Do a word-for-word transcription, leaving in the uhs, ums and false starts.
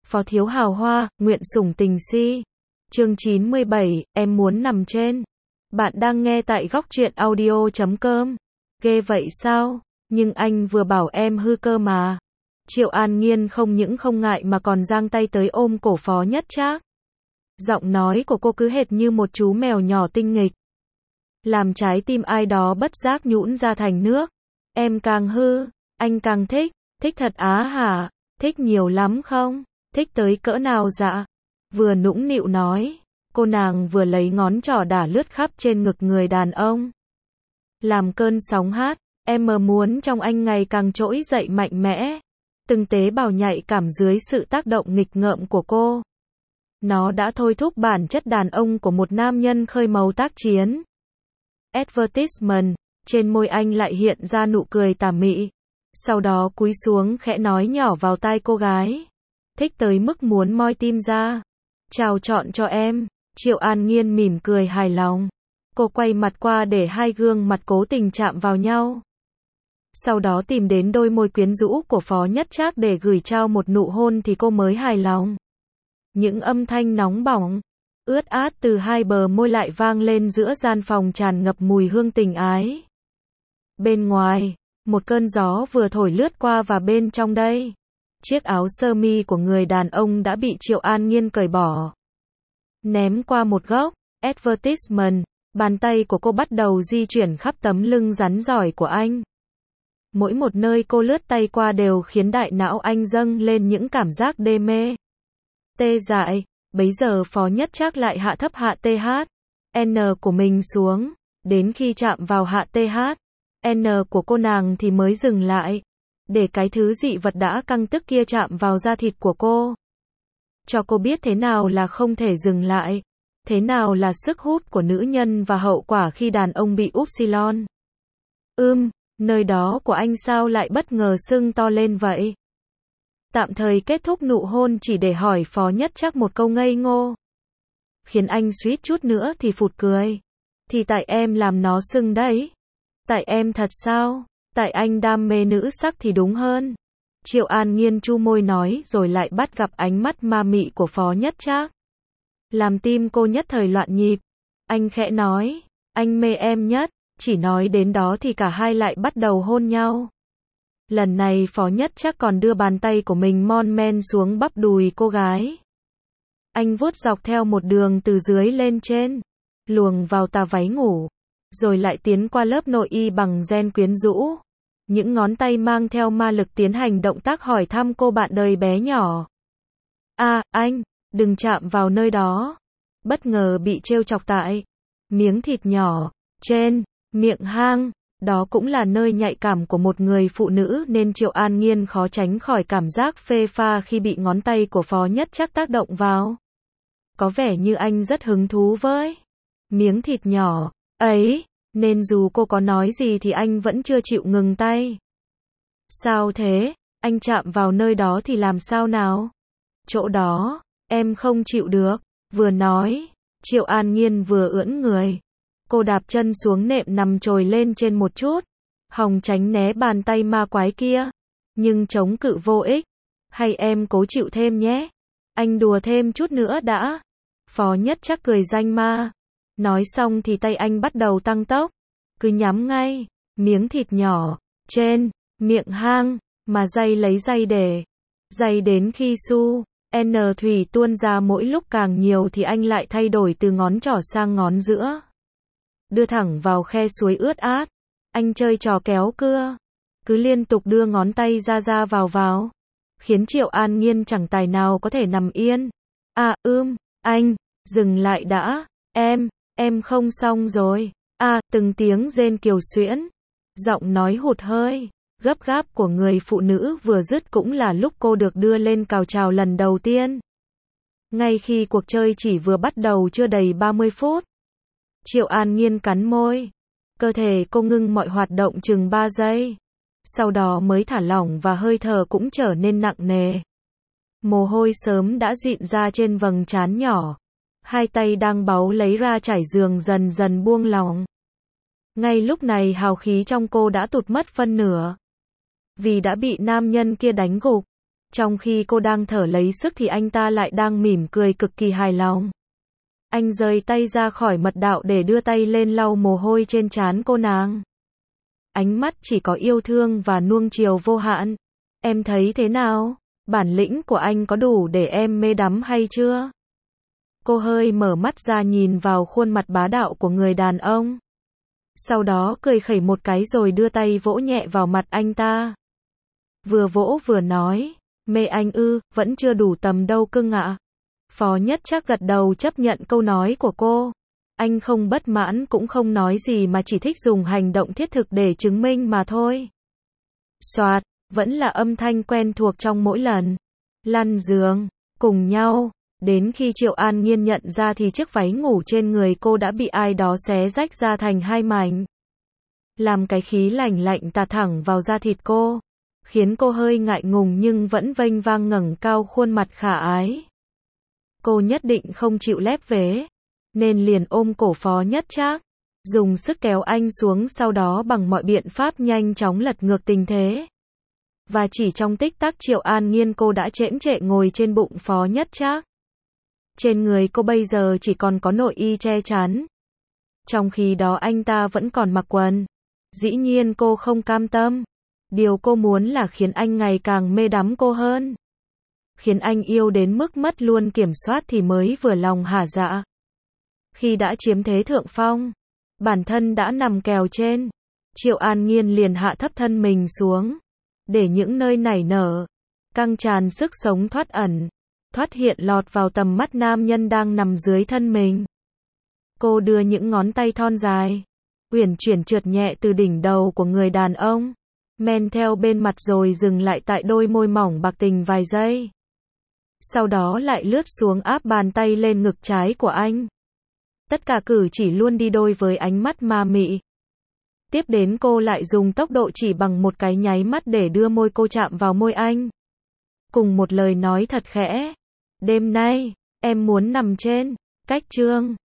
Phó thiếu hào hoa, nguyện sủng tình si. Chương chín mươi bảy, em muốn nằm trên. Bạn đang nghe tại góc truyện audio chấm com. Ghê vậy sao? Nhưng anh vừa bảo em hư cơ mà. Triệu An Nhiên không những không ngại mà còn giang tay tới ôm cổ Phó Nhất Trác. Giọng nói của cô cứ hệt như một chú mèo nhỏ tinh nghịch. Làm trái tim ai đó bất giác nhũn ra thành nước. Em càng hư, anh càng thích. Thích thật á hả? Thích nhiều lắm không? Thích tới cỡ nào dạ? Vừa nũng nịu nói, cô nàng vừa lấy ngón trỏ đả lướt khắp trên ngực người đàn ông. Làm cơn sóng hát, em mơ muốn trong anh ngày càng trỗi dậy mạnh mẽ. Từng tế bào nhạy cảm dưới sự tác động nghịch ngợm của cô. Nó đã thôi thúc bản chất đàn ông của một nam nhân khơi màu tác chiến. Advertisement, trên môi anh lại hiện ra nụ cười tà mị. Sau đó cúi xuống khẽ nói nhỏ vào tai cô gái. Thích tới mức muốn moi tim ra. Chào chọn cho em. Triệu An Nhiên mỉm cười hài lòng. Cô quay mặt qua để hai gương mặt cố tình chạm vào nhau. Sau đó tìm đến đôi môi quyến rũ của Phó Nhất Trác để gửi trao một nụ hôn thì cô mới hài lòng. Những âm thanh nóng bỏng, ướt át từ hai bờ môi lại vang lên giữa gian phòng tràn ngập mùi hương tình ái. Bên ngoài, một cơn gió vừa thổi lướt qua và bên trong đây, chiếc áo sơ mi của người đàn ông đã bị Triệu An Nhiên cởi bỏ. Ném qua một góc, advertisement, bàn tay của cô bắt đầu di chuyển khắp tấm lưng rắn giỏi của anh. Mỗi một nơi cô lướt tay qua đều khiến đại não anh dâng lên những cảm giác đê mê. Tê dại, bấy giờ Phó Nhất Trác lại hạ thấp hạ tê hát, N của mình xuống, đến khi chạm vào hạ tê hát, N của cô nàng thì mới dừng lại, để cái thứ dị vật đã căng tức kia chạm vào da thịt của cô. Cho cô biết thế nào là không thể dừng lại, thế nào là sức hút của nữ nhân và hậu quả khi đàn ông bị upsilon. Ưm, nơi đó của anh sao lại bất ngờ sưng to lên vậy? Tạm thời kết thúc nụ hôn chỉ để hỏi Phó Nhất Trác một câu ngây ngô. Khiến anh suýt chút nữa thì phụt cười. Thì tại em làm nó sưng đấy. Tại em thật sao? Tại anh đam mê nữ sắc thì đúng hơn. Triệu An Nhiên chu môi nói rồi lại bắt gặp ánh mắt ma mị của Phó Nhất Trác. Làm tim cô nhất thời loạn nhịp. Anh khẽ nói, anh mê em nhất. Chỉ nói đến đó thì cả hai lại bắt đầu hôn nhau. Lần này Phó Nhất Trác còn đưa bàn tay của mình mon men xuống bắp đùi cô gái. Anh vuốt dọc theo một đường từ dưới lên trên, luồng vào tà váy ngủ, rồi lại tiến qua lớp nội y bằng gen quyến rũ. Những ngón tay mang theo ma lực tiến hành động tác hỏi thăm cô bạn đời bé nhỏ. À, anh, đừng chạm vào nơi đó. Bất ngờ bị trêu chọc tại miếng thịt nhỏ, trên, miệng hang. Đó cũng là nơi nhạy cảm của một người phụ nữ nên Triệu An Nhiên khó tránh khỏi cảm giác phê pha khi bị ngón tay của Phó Nhất Trác tác động vào. Có vẻ như anh rất hứng thú với miếng thịt nhỏ ấy, nên dù cô có nói gì thì anh vẫn chưa chịu ngừng tay. Sao thế? Anh chạm vào nơi đó thì làm sao nào? Chỗ đó, em không chịu được. Vừa nói, Triệu An Nhiên vừa ưỡn người. Cô đạp chân xuống nệm nằm trồi lên trên một chút, hòng tránh né bàn tay ma quái kia. Nhưng chống cự vô ích. Hay em cố chịu thêm nhé. Anh đùa thêm chút nữa đã. Phó Nhất Trác cười danh ma. Nói xong thì tay anh bắt đầu tăng tốc. Cứ nhắm ngay, miếng thịt nhỏ, trên, miệng hang, mà day lấy day để. Day đến khi su, N thủy tuôn ra mỗi lúc càng nhiều thì anh lại thay đổi từ ngón trỏ sang ngón giữa. Đưa thẳng vào khe suối ướt át. Anh chơi trò kéo cưa. Cứ liên tục đưa ngón tay ra ra vào vào. Khiến Triệu An Nhiên chẳng tài nào có thể nằm yên. À ưm, anh, dừng lại đã. Em, em không xong rồi. À, từng tiếng rên kiều xuyễn. Giọng nói hụt hơi, gấp gáp của người phụ nữ vừa dứt cũng là lúc cô được đưa lên cào trào lần đầu tiên. Ngay khi cuộc chơi chỉ vừa bắt đầu chưa đầy ba mươi phút. Triệu An Nhiên cắn môi. Cơ thể cô ngưng mọi hoạt động chừng ba giây. Sau đó mới thả lỏng và hơi thở cũng trở nên nặng nề. Mồ hôi sớm đã dịn ra trên vầng trán nhỏ. Hai tay đang báu lấy ra trải giường dần dần buông lỏng. Ngay lúc này hào khí trong cô đã tụt mất phân nửa. Vì đã bị nam nhân kia đánh gục. Trong khi cô đang thở lấy sức thì anh ta lại đang mỉm cười cực kỳ hài lòng. Anh rời tay ra khỏi mật đạo để đưa tay lên lau mồ hôi trên trán cô nàng. Ánh mắt chỉ có yêu thương và nuông chiều vô hạn. Em thấy thế nào? Bản lĩnh của anh có đủ để em mê đắm hay chưa? Cô hơi mở mắt ra nhìn vào khuôn mặt bá đạo của người đàn ông. Sau đó cười khẩy một cái rồi đưa tay vỗ nhẹ vào mặt anh ta. Vừa vỗ vừa nói, mê anh ư, vẫn chưa đủ tầm đâu cưng ạ. Phó Nhất Trác gật đầu chấp nhận câu nói của cô. Anh không bất mãn cũng không nói gì mà chỉ thích dùng hành động thiết thực để chứng minh mà thôi. Soạt, vẫn là âm thanh quen thuộc trong mỗi lần. Lăn giường, cùng nhau. Đến khi Triệu An Nhiên nhận ra thì chiếc váy ngủ trên người cô đã bị ai đó xé rách ra thành hai mảnh. Làm cái khí lạnh lạnh tạt thẳng vào da thịt cô. Khiến cô hơi ngại ngùng nhưng vẫn vênh vang ngẩng cao khuôn mặt khả ái. Cô nhất định không chịu lép vế. Nên liền ôm cổ Phó Nhất Trác. Dùng sức kéo anh xuống sau đó bằng mọi biện pháp nhanh chóng lật ngược tình thế. Và chỉ trong tích tắc Triệu An Nhiên cô đã chễm chệ ngồi trên bụng Phó Nhất Trác. Trên người cô bây giờ chỉ còn có nội y che chắn. Trong khi đó anh ta vẫn còn mặc quần. Dĩ nhiên cô không cam tâm. Điều cô muốn là khiến anh ngày càng mê đắm cô hơn. Khiến anh yêu đến mức mất luôn kiểm soát thì mới vừa lòng hả dạ. Khi đã chiếm thế thượng phong, bản thân đã nằm kèo trên, Triệu An Nhiên liền hạ thấp thân mình xuống. Để những nơi nảy nở, căng tràn sức sống thoát ẩn, thoát hiện lọt vào tầm mắt nam nhân đang nằm dưới thân mình. Cô đưa những ngón tay thon dài, uyển chuyển trượt nhẹ từ đỉnh đầu của người đàn ông, men theo bên mặt rồi dừng lại tại đôi môi mỏng bạc tình vài giây. Sau đó lại lướt xuống áp bàn tay lên ngực trái của anh. Tất cả cử chỉ luôn đi đôi với ánh mắt ma mị. Tiếp đến cô lại dùng tốc độ chỉ bằng một cái nháy mắt để đưa môi cô chạm vào môi anh. Cùng một lời nói thật khẽ. Đêm nay, em muốn nằm trên, cách chương.